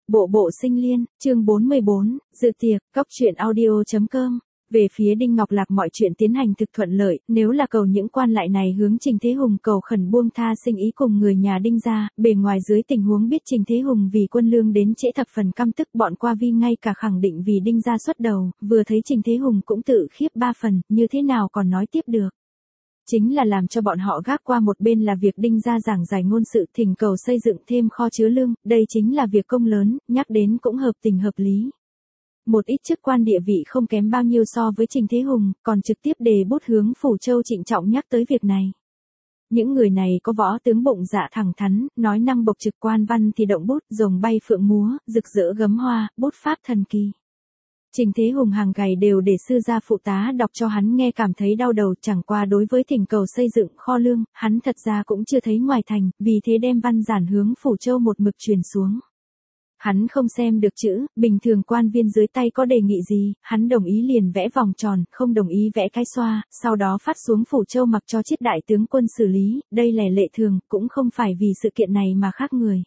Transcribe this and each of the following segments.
Bộ bộ sinh liên, chương 44, dự tiệc, cóc truyện audio.com. Về phía Đinh Ngọc Lạc mọi chuyện tiến hành thực thuận lợi, nếu là cầu những quan lại này hướng Trình Thế Hùng cầu khẩn buông tha sinh ý cùng người nhà Đinh gia, bề ngoài dưới tình huống biết Trình Thế Hùng vì quân lương đến trễ thập phần căm tức bọn qua vi ngay cả khẳng định vì Đinh gia xuất đầu, vừa thấy Trình Thế Hùng cũng tự khiếp ba phần, như thế nào còn nói tiếp được. Chính là làm cho bọn họ gác qua một bên là việc Đinh gia giảng giải ngôn sự thỉnh cầu xây dựng thêm kho chứa lương, đây chính là việc công lớn, nhắc đến cũng hợp tình hợp lý. Một ít chức quan địa vị không kém bao nhiêu so với Trình Thế Hùng, còn trực tiếp đề bút hướng Phủ Châu trịnh trọng nhắc tới việc này. Những người này có võ tướng bụng dạ thẳng thắn, nói năng bộc trực quan văn thì động bút, rồng bay phượng múa, rực rỡ gấm hoa, bút pháp thần kỳ. Trình Thế Hùng hàng ngày đều để sư gia phụ tá đọc cho hắn nghe cảm thấy đau đầu, chẳng qua đối với thỉnh cầu xây dựng kho lương, hắn thật ra cũng chưa thấy ngoài thành, vì thế đem văn giản hướng Phủ Châu một mực truyền xuống. Hắn không xem được chữ, bình thường quan viên dưới tay có đề nghị gì, hắn đồng ý liền vẽ vòng tròn, không đồng ý vẽ cái xoa, sau đó phát xuống Phủ Châu mặc cho chiết đại tướng quân xử lý, đây là lệ thường, cũng không phải vì sự kiện này mà khác người.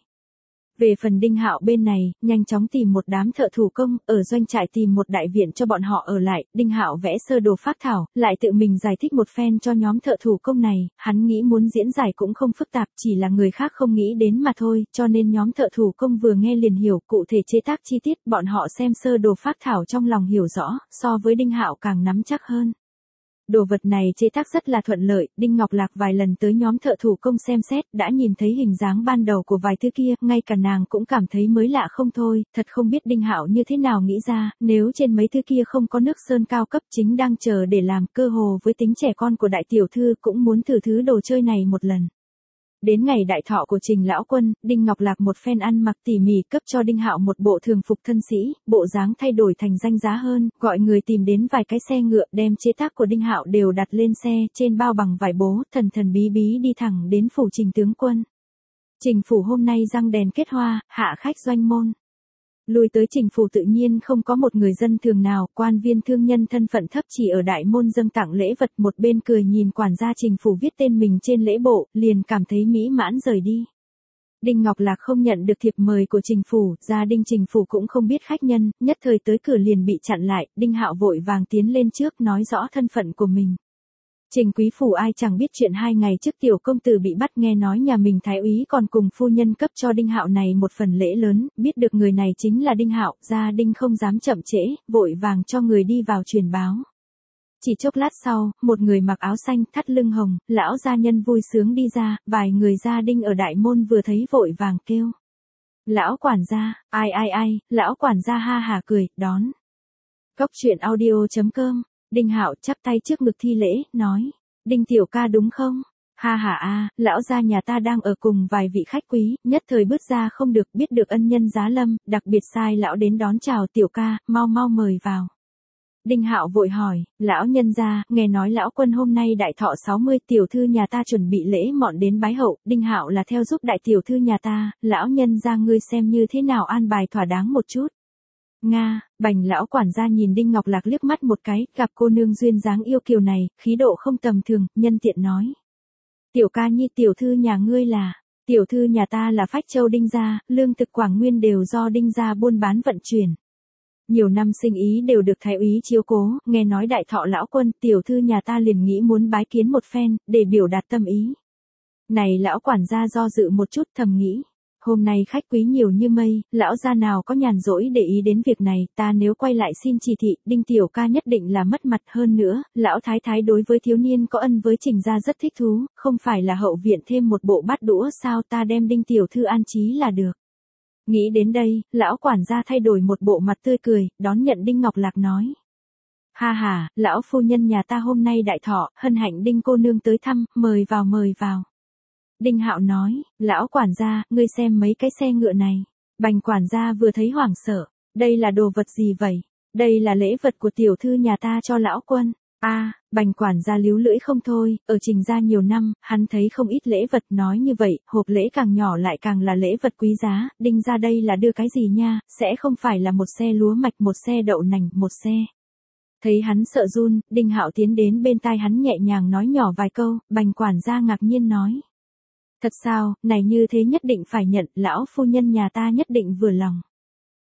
Về phần Đinh Hạo bên này, nhanh chóng tìm một đám thợ thủ công, ở doanh trại tìm một đại viện cho bọn họ ở lại, Đinh Hạo vẽ sơ đồ phác thảo, lại tự mình giải thích một phen cho nhóm thợ thủ công này, hắn nghĩ muốn diễn giải cũng không phức tạp, chỉ là người khác không nghĩ đến mà thôi, cho nên nhóm thợ thủ công vừa nghe liền hiểu, cụ thể chế tác chi tiết, bọn họ xem sơ đồ phác thảo trong lòng hiểu rõ, so với Đinh Hạo càng nắm chắc hơn. Đồ vật này chế tác rất là thuận lợi, Đinh Ngọc Lạc vài lần tới nhóm thợ thủ công xem xét, đã nhìn thấy hình dáng ban đầu của vài thứ kia, ngay cả nàng cũng cảm thấy mới lạ không thôi, thật không biết Đinh Hạo như thế nào nghĩ ra, nếu trên mấy thứ kia không có nước sơn cao cấp chính đang chờ để làm, cơ hồ với tính trẻ con của đại tiểu thư cũng muốn thử thứ đồ chơi này một lần. Đến ngày đại thọ của Trình lão quân, Đinh Ngọc Lạc một phen ăn mặc tỉ mỉ cấp cho Đinh Hạo một bộ thường phục thân sĩ, bộ dáng thay đổi thành danh giá hơn, gọi người tìm đến vài cái xe ngựa đem chế tác của Đinh Hạo đều đặt lên xe, trên bao bằng vải bố, thần thần bí bí đi thẳng đến phủ Trình tướng quân. Trình phủ hôm nay răng đèn kết hoa, hạ khách doanh môn. Lui tới Trình phủ tự nhiên không có một người dân thường nào, quan viên thương nhân thân phận thấp chỉ ở đại môn dâng tặng lễ vật, một bên cười nhìn quản gia Trình phủ viết tên mình trên lễ bộ, liền cảm thấy mỹ mãn rời đi. Đinh Ngọc Lạc không nhận được thiệp mời của Trình phủ, gia đình Trình phủ cũng không biết khách nhân, nhất thời tới cửa liền bị chặn lại, Đinh Hạo vội vàng tiến lên trước nói rõ thân phận của mình. Trình quý phủ ai chẳng biết chuyện 2 ngày trước tiểu công tử bị bắt, nghe nói nhà mình thái úy còn cùng phu nhân cấp cho Đinh Hạo này một phần lễ lớn, biết được người này chính là Đinh Hạo, gia đình không dám chậm trễ, vội vàng cho người đi vào truyền báo. Chỉ chốc lát sau, một người mặc áo xanh, thắt lưng hồng, lão gia nhân vui sướng đi ra, vài người gia đình ở đại môn vừa thấy vội vàng kêu. Lão quản gia, ai, lão quản gia ha hả cười, đón. Cóc truyện audio.com. Đinh Hạo chắp tay trước ngực thi lễ, nói, Đinh tiểu ca đúng không? Ha ha a, lão gia nhà ta đang ở cùng vài vị khách quý, nhất thời bước ra không được, biết được ân nhân giá lâm, đặc biệt sai lão đến đón chào tiểu ca, mau mau mời vào. Đinh Hạo vội hỏi, lão nhân gia, nghe nói lão quân hôm nay đại thọ 60, tiểu thư nhà ta chuẩn bị lễ mọn đến bái hậu, Đinh Hạo là theo giúp đại tiểu thư nhà ta, lão nhân gia ngươi xem như thế nào an bài thỏa đáng một chút. Nga, Bành lão quản gia nhìn Đinh Ngọc Lạc liếc mắt một cái, gặp cô nương duyên dáng yêu kiều này, khí độ không tầm thường, nhân tiện nói. Tiểu ca nhi tiểu thư nhà ngươi là, tiểu thư nhà ta là Phách Châu Đinh gia, lương thực Quảng Nguyên đều do Đinh gia buôn bán vận chuyển. Nhiều năm sinh ý đều được thái úy chiếu cố, nghe nói đại thọ lão quân, tiểu thư nhà ta liền nghĩ muốn bái kiến một phen, để biểu đạt tâm ý. Này lão quản gia do dự một chút thầm nghĩ. Hôm nay khách quý nhiều như mây, lão gia nào có nhàn rỗi để ý đến việc này, ta nếu quay lại xin chỉ thị, Đinh tiểu ca nhất định là mất mặt hơn nữa, lão thái thái đối với thiếu niên có ân với Trình gia rất thích thú, không phải là hậu viện thêm một bộ bát đũa sao, ta đem Đinh tiểu thư an trí là được. Nghĩ đến đây, lão quản gia thay đổi một bộ mặt tươi cười, đón nhận Đinh Ngọc Lạc nói. Ha ha, lão phu nhân nhà ta hôm nay đại thọ, hân hạnh Đinh cô nương tới thăm, mời vào mời vào. Đinh Hạo nói, lão quản gia, ngươi xem mấy cái xe ngựa này. Bành quản gia vừa thấy hoảng sợ, đây là đồ vật gì vậy? Đây là lễ vật của tiểu thư nhà ta cho lão quân. Bành quản gia líu lưỡi không thôi, ở Trình gia nhiều năm, hắn thấy không ít lễ vật, nói như vậy, hộp lễ càng nhỏ lại càng là lễ vật quý giá, Đinh gia đây là đưa cái gì nha, sẽ không phải là một xe lúa mạch, một xe đậu nành, một xe. Thấy hắn sợ run, Đinh Hạo tiến đến bên tai hắn nhẹ nhàng nói nhỏ vài câu, bành quản gia ngạc nhiên nói. Thật sao, này như thế nhất định phải nhận, lão phu nhân nhà ta nhất định vừa lòng.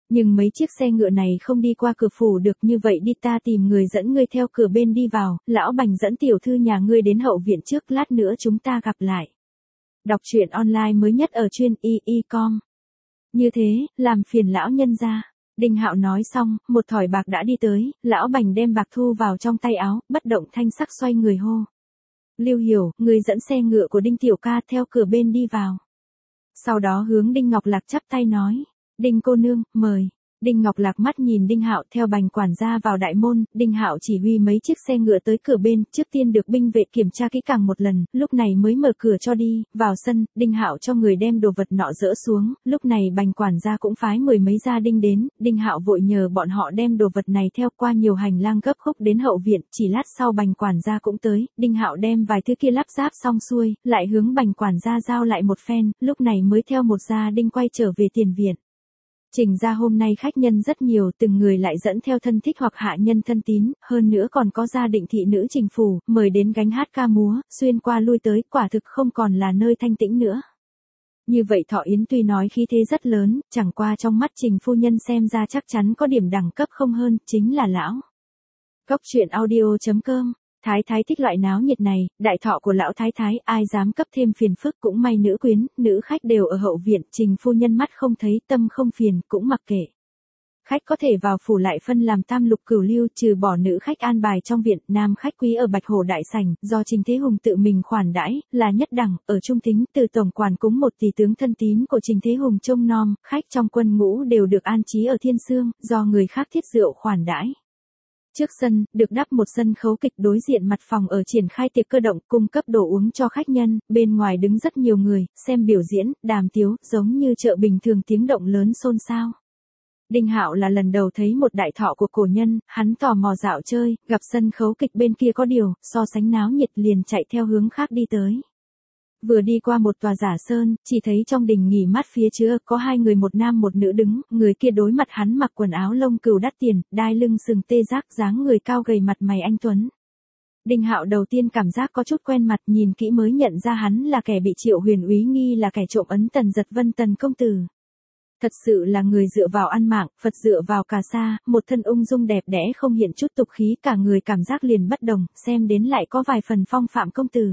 Nhưng mấy chiếc xe ngựa này không đi qua cửa phủ được, như vậy đi ta tìm người dẫn ngươi theo cửa bên đi vào, lão Bành dẫn tiểu thư nhà ngươi đến hậu viện trước, lát nữa chúng ta gặp lại. Đọc truyện online mới nhất ở chuyên.com. Như thế, làm phiền lão nhân gia. Đinh Hạo nói xong, một thỏi bạc đã đi tới, lão Bành đem bạc thu vào trong tay áo, bất động thanh sắc xoay người hô. Lưu Hiểu, người dẫn xe ngựa của Đinh tiểu ca theo cửa bên đi vào. Sau đó hướng Đinh Ngọc Lạc chắp tay nói. Đinh cô nương, mời. Đinh Ngọc Lạc mắt nhìn Đinh Hạo theo Bành quản gia vào đại môn, Đinh Hạo chỉ huy mấy chiếc xe ngựa tới cửa bên, trước tiên được binh vệ kiểm tra kỹ càng một lần, lúc này mới mở cửa cho đi, vào sân, Đinh Hạo cho người đem đồ vật nọ dỡ xuống, lúc này Bành quản gia cũng phái mười mấy gia đình đến, Đinh Hạo vội nhờ bọn họ đem đồ vật này theo qua nhiều hành lang gấp khúc đến hậu viện, chỉ lát sau Bành quản gia cũng tới, Đinh Hạo đem vài thứ kia lắp ráp xong xuôi, lại hướng Bành quản gia giao lại một phen, lúc này mới theo một gia đình quay trở về tiền viện. Trình ra hôm nay khách nhân rất nhiều, từng người lại dẫn theo thân thích hoặc hạ nhân thân tín, hơn nữa còn có gia định thị nữ Trình phủ, mời đến gánh hát ca múa, xuyên qua lui tới, quả thực không còn là nơi thanh tĩnh nữa. Như vậy Thọ Yến tuy nói khí thế rất lớn, chẳng qua trong mắt Trình phu nhân xem ra chắc chắn có điểm đẳng cấp không hơn, chính là lão. Góc truyện audio.com. Thái thái thích loại náo nhiệt này, đại thọ của lão thái thái, ai dám cấp thêm phiền phức, cũng may nữ quyến, nữ khách đều ở hậu viện, Trình phu nhân mắt không thấy, tâm không phiền, cũng mặc kệ. Khách có thể vào phủ lại phân làm tam lục cửu lưu, trừ bỏ nữ khách an bài trong viện, nam khách quý ở Bạch Hổ đại sảnh, do Trình Thế Hùng tự mình khoản đãi, là nhất đẳng, ở trung tính, từ tổng quản cúng một tỷ tướng thân tín của Trình Thế Hùng trông nom, khách trong quân ngũ đều được an trí ở thiên sương, do người khác thiết rượu khoản đãi. Trước sân, được đắp một sân khấu kịch, đối diện mặt phòng ở triển khai tiệc cơ động, cung cấp đồ uống cho khách nhân, bên ngoài đứng rất nhiều người, xem biểu diễn, đàm tiếu, giống như chợ bình thường, tiếng động lớn xôn xao. Đinh Hạo là lần đầu thấy một đại thọ của cổ nhân, hắn tò mò dạo chơi, gặp sân khấu kịch bên kia có điều, so sánh náo nhiệt, liền chạy theo hướng khác đi tới. Vừa đi qua một tòa giả sơn, chỉ thấy trong đình nghỉ mát phía trước có hai người, một nam một nữ đứng, người kia đối mặt hắn mặc quần áo lông cừu đắt tiền, đai lưng sừng tê giác, dáng người cao gầy, mặt mày anh tuấn. Đinh Hạo đầu tiên cảm giác có chút quen mặt, nhìn kỹ mới nhận ra hắn là kẻ bị Triệu Huyền úy nghi là kẻ trộm ấn Tần Giật Vân Tần công tử. Thật sự là người dựa vào ăn mạng, Phật dựa vào cà sa, một thân ung dung đẹp đẽ không hiện chút tục khí, cả người cảm giác liền bất đồng, xem đến lại có vài phần phong phạm công tử.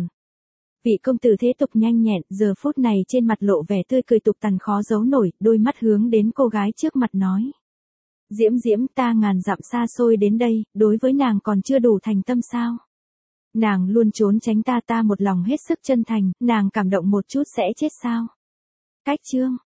Vị công tử thế tục nhanh nhẹn, giờ phút này trên mặt lộ vẻ tươi cười tục tằn khó giấu nổi, đôi mắt hướng đến cô gái trước mặt nói. Diễm Diễm, ta ngàn dặm xa xôi đến đây, đối với nàng còn chưa đủ thành tâm sao? Nàng luôn trốn tránh ta, ta một lòng hết sức chân thành, nàng cảm động một chút sẽ chết sao? Cách chương.